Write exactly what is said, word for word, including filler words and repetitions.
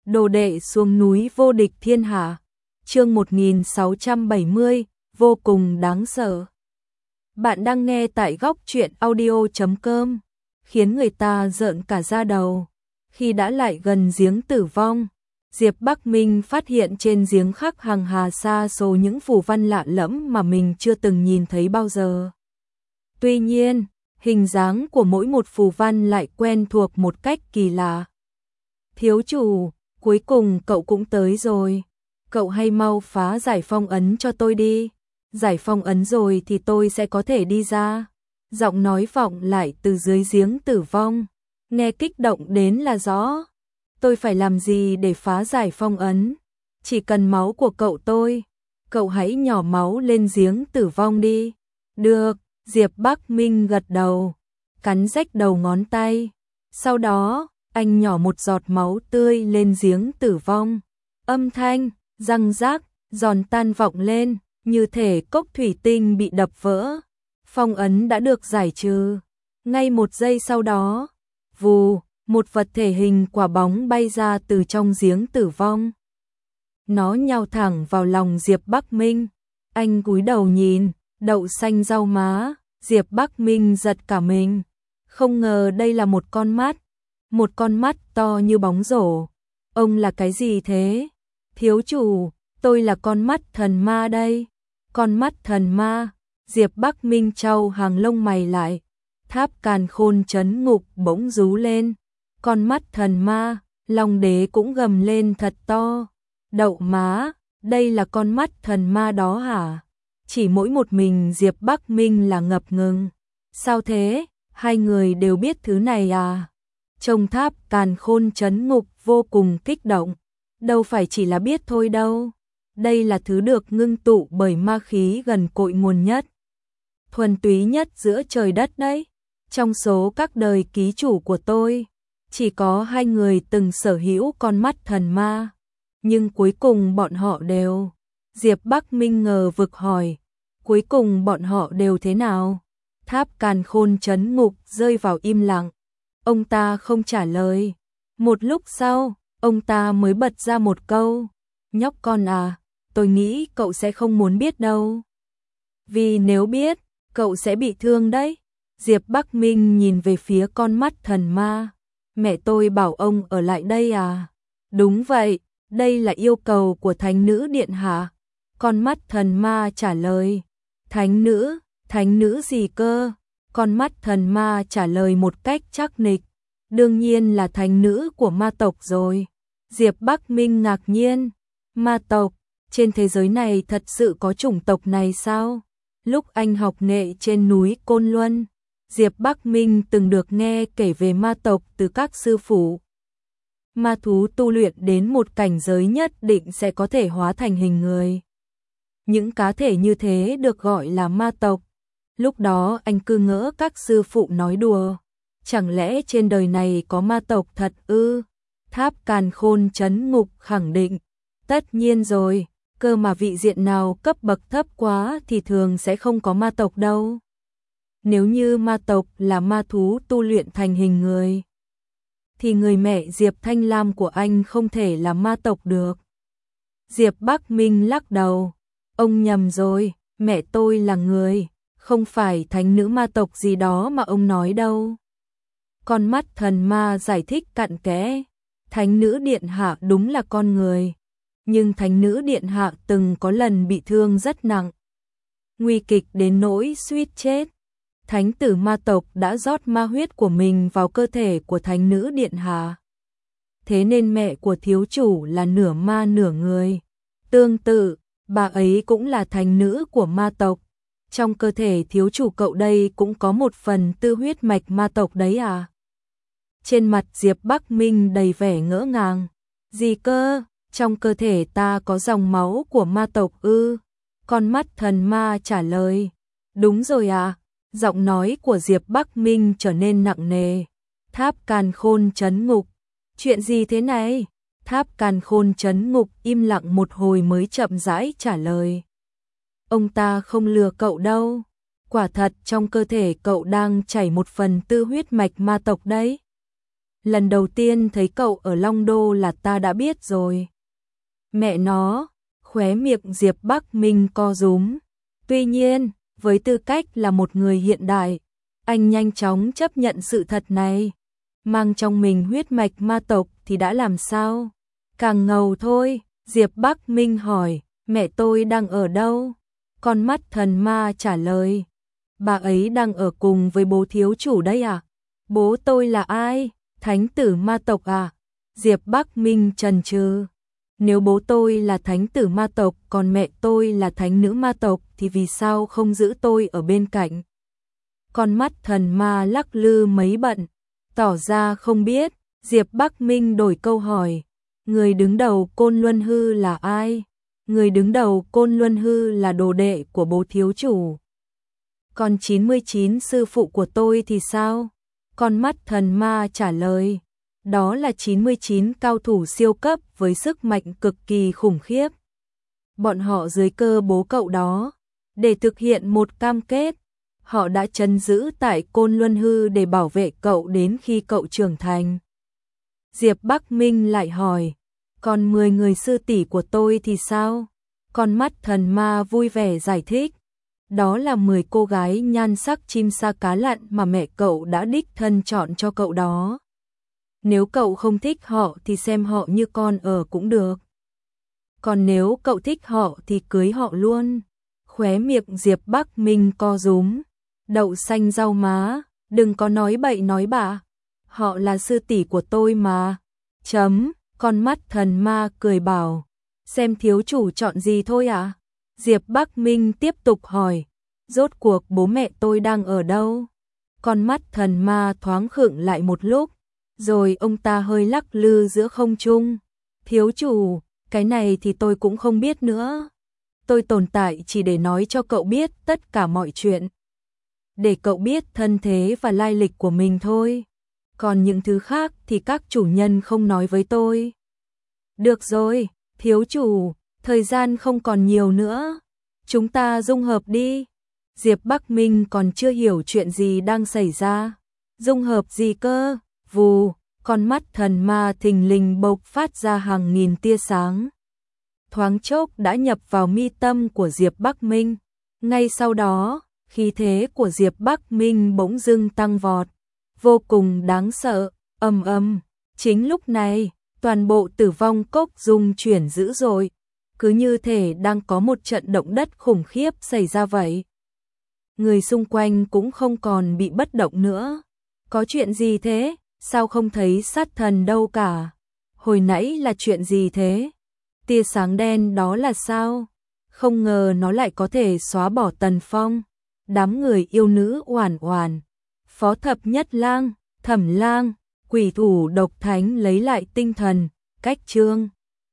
Đồ đệ xuống núi vô địch thiên hạ. Chương một nghìn sáu trăm bảy mươi, vô cùng đáng sợ. Bạn đang nghe tại góc truyện audio chấm com, khiến người ta rợn cả da đầu. Khi đã lại gần giếng tử vong, Diệp Bắc Minh phát hiện trên giếng khắc hàng hà sa số những phù văn lạ lẫm mà mình chưa từng nhìn thấy bao giờ. Tuy nhiên, hình dáng của mỗi một phù văn lại quen thuộc một cách kỳ lạ. Thiếu chủ, cuối cùng cậu cũng tới rồi. Cậu hay mau phá giải phong ấn cho tôi đi. Giải phong ấn rồi thì tôi sẽ có thể đi ra. Giọng nói vọng lại từ dưới giếng tử vong. Nghe kích động đến là rõ. Tôi phải làm gì để phá giải phong ấn? Chỉ cần máu của cậu tôi. Cậu hãy nhỏ máu lên giếng tử vong đi. Được, Diệp Bắc Minh gật đầu. Cắn rách đầu ngón tay. Sau đó, anh nhỏ một giọt máu tươi lên giếng tử vong. Âm thanh, răng rác, giòn tan vọng lên, như thể cốc thủy tinh bị đập vỡ. Phong ấn đã được giải trừ. Ngay một giây sau đó, vù, một vật thể hình quả bóng bay ra từ trong giếng tử vong. Nó nhào thẳng vào lòng Diệp Bắc Minh. Anh cúi đầu nhìn, đậu xanh rau má, Diệp Bắc Minh giật cả mình. Không ngờ đây là một con mắt. Một con mắt to như bóng rổ. Ông là cái gì thế? Thiếu chủ, tôi là con mắt thần ma đây. Con mắt thần ma. Diệp Bắc Minh chau hàng lông mày lại. Tháp Càn Khôn trấn ngục bỗng rú lên. Con mắt thần ma, Long Đế cũng gầm lên thật to. Đậu má, đây là con mắt thần ma đó hả? Chỉ mỗi một mình Diệp Bắc Minh là ngập ngừng. Sao thế? Hai người đều biết thứ này à? Trong Tháp Càn Khôn trấn ngục vô cùng kích động. Đâu phải chỉ là biết thôi đâu. Đây là thứ được ngưng tụ bởi ma khí gần cội nguồn nhất, thuần túy nhất giữa trời đất đấy. Trong số các đời ký chủ của tôi, chỉ có hai người từng sở hữu con mắt thần ma. Nhưng cuối cùng bọn họ đều... Diệp Bắc Minh ngờ vực hỏi. Cuối cùng bọn họ đều thế nào? Tháp Càn Khôn trấn ngục rơi vào im lặng. Ông ta không trả lời. Một lúc sau, ông ta mới bật ra một câu. Nhóc con à, tôi nghĩ cậu sẽ không muốn biết đâu. Vì nếu biết, cậu sẽ bị thương đấy. Diệp Bắc Minh nhìn về phía con mắt thần ma. Mẹ tôi bảo ông ở lại đây à? Đúng vậy, đây là yêu cầu của thánh nữ điện hạ. Con mắt thần ma trả lời. Thánh nữ, thánh nữ gì cơ? Con mắt thần ma trả lời một cách chắc nịch. Đương nhiên là thánh nữ của ma tộc rồi. Diệp Bắc Minh ngạc nhiên. Ma tộc, trên thế giới này thật sự có chủng tộc này sao? Lúc anh học nghệ trên núi Côn Luân, Diệp Bắc Minh từng được nghe kể về ma tộc từ các sư phụ. Ma thú tu luyện đến một cảnh giới nhất định sẽ có thể hóa thành hình người. Những cá thể như thế được gọi là ma tộc. Lúc đó anh cứ ngỡ các sư phụ nói đùa. Chẳng lẽ trên đời này có ma tộc thật ư? Tháp Càn Khôn trấn ngục khẳng định. Tất nhiên rồi, cơ mà vị diện nào cấp bậc thấp quá thì thường sẽ không có ma tộc đâu. Nếu như ma tộc là ma thú tu luyện thành hình người, thì người mẹ Diệp Thanh Lam của anh không thể là ma tộc được. Diệp Bắc Minh lắc đầu. Ông nhầm rồi, mẹ tôi là người, không phải thánh nữ ma tộc gì đó mà ông nói đâu. Con mắt thần ma giải thích cặn kẽ. Thánh nữ điện hạ đúng là con người. Nhưng thánh nữ điện hạ từng có lần bị thương rất nặng. Nguy kịch đến nỗi suýt chết. Thánh tử ma tộc đã rót ma huyết của mình vào cơ thể của thánh nữ điện hạ. Thế nên mẹ của thiếu chủ là nửa ma nửa người. Tương tự, bà ấy cũng là thánh nữ của ma tộc. Trong cơ thể thiếu chủ cậu đây cũng có một phần tư huyết mạch ma tộc đấy à? Trên mặt Diệp Bắc Minh đầy vẻ ngỡ ngàng. Gì cơ? Trong cơ thể ta có dòng máu của ma tộc ư? Con mắt thần ma trả lời. Đúng rồi à? Giọng nói của Diệp Bắc Minh trở nên nặng nề. Tháp Càn Khôn trấn ngục. Chuyện gì thế này? Tháp Càn Khôn trấn ngục im lặng một hồi mới chậm rãi trả lời. Ông ta không lừa cậu đâu. Quả thật trong cơ thể cậu đang chảy một phần tư huyết mạch ma tộc đấy. lần đầu tiên thấy cậu ở Long Đô là ta đã biết rồi. Mẹ nó, khóe miệng Diệp Bắc Minh co rúm. Tuy nhiên, với tư cách là một người hiện đại, anh nhanh chóng chấp nhận sự thật này. Mang trong mình huyết mạch ma tộc thì đã làm sao? Càng ngầu thôi, Diệp Bắc Minh hỏi, mẹ tôi đang ở đâu? Con mắt thần ma trả lời, bà ấy đang ở cùng với bố thiếu chủ đấy à? Bố tôi là ai? Thánh tử ma tộc à? Diệp Bắc Minh chần chừ. Nếu bố tôi là thánh tử ma tộc còn mẹ tôi là thánh nữ ma tộc thì vì sao không giữ tôi ở bên cạnh? Con mắt thần ma lắc lư mấy bận, tỏ ra không biết. Diệp Bắc Minh đổi câu hỏi, người đứng đầu Côn Luân Hư là ai? Người đứng đầu Côn Luân Hư là đồ đệ của bố thiếu chủ. Còn chín mươi chín sư phụ của tôi thì sao? Con mắt thần ma trả lời, đó là chín mươi chín cao thủ siêu cấp với sức mạnh cực kỳ khủng khiếp. Bọn họ dưới cơ bố cậu đó, để thực hiện một cam kết, họ đã trấn giữ tại Côn Luân Hư để bảo vệ cậu đến khi cậu trưởng thành. Diệp Bắc Minh lại hỏi, còn mười người sư tỷ của tôi thì sao? Con mắt thần ma vui vẻ giải thích, đó là mười cô gái nhan sắc chim sa cá lặn mà mẹ cậu đã đích thân chọn cho cậu đó. Nếu cậu không thích họ thì xem họ như con ở cũng được. Còn nếu cậu thích họ thì cưới họ luôn. Khóe miệng Diệp Bắc Minh co rúm. Đậu xanh rau má, đừng có nói bậy nói bạ. Họ là sư tỷ của tôi mà. Chấm, con mắt thần ma cười bảo, xem thiếu chủ chọn gì thôi à? Diệp Bắc Minh tiếp tục hỏi, rốt cuộc bố mẹ tôi đang ở đâu? Con mắt thần ma thoáng khựng lại một lúc, rồi ông ta hơi lắc lư giữa không trung. Thiếu chủ, cái này thì tôi cũng không biết nữa. Tôi tồn tại chỉ để nói cho cậu biết tất cả mọi chuyện. Để cậu biết thân thế và lai lịch của mình thôi. Còn những thứ khác thì các chủ nhân không nói với tôi. Được rồi, thiếu chủ, thời gian không còn nhiều nữa. Chúng ta dung hợp đi. Diệp Bắc Minh còn chưa hiểu chuyện gì đang xảy ra. Dung hợp gì cơ? Vù, con mắt thần ma thình lình bộc phát ra hàng nghìn tia sáng. Thoáng chốc đã nhập vào mi tâm của Diệp Bắc Minh. Ngay sau đó, khí thế của Diệp Bắc Minh bỗng dưng tăng vọt, vô cùng đáng sợ. Ầm ầm, chính lúc này, toàn bộ Tử Vong Cốc rung chuyển dữ dội, cứ như thể đang có một trận động đất khủng khiếp xảy ra vậy. Người xung quanh cũng không còn bị bất động nữa. Có chuyện gì thế? Sao không thấy sát thần đâu cả? Hồi nãy là chuyện gì thế? Tia sáng đen đó là sao? Không ngờ nó lại có thể xóa bỏ Tần Phong. Đám người yêu nữ oản oản, Phó Thập Nhất Lang, Thẩm Lang, Quỷ Thủ Độc Thánh lấy lại tinh thần, cách chương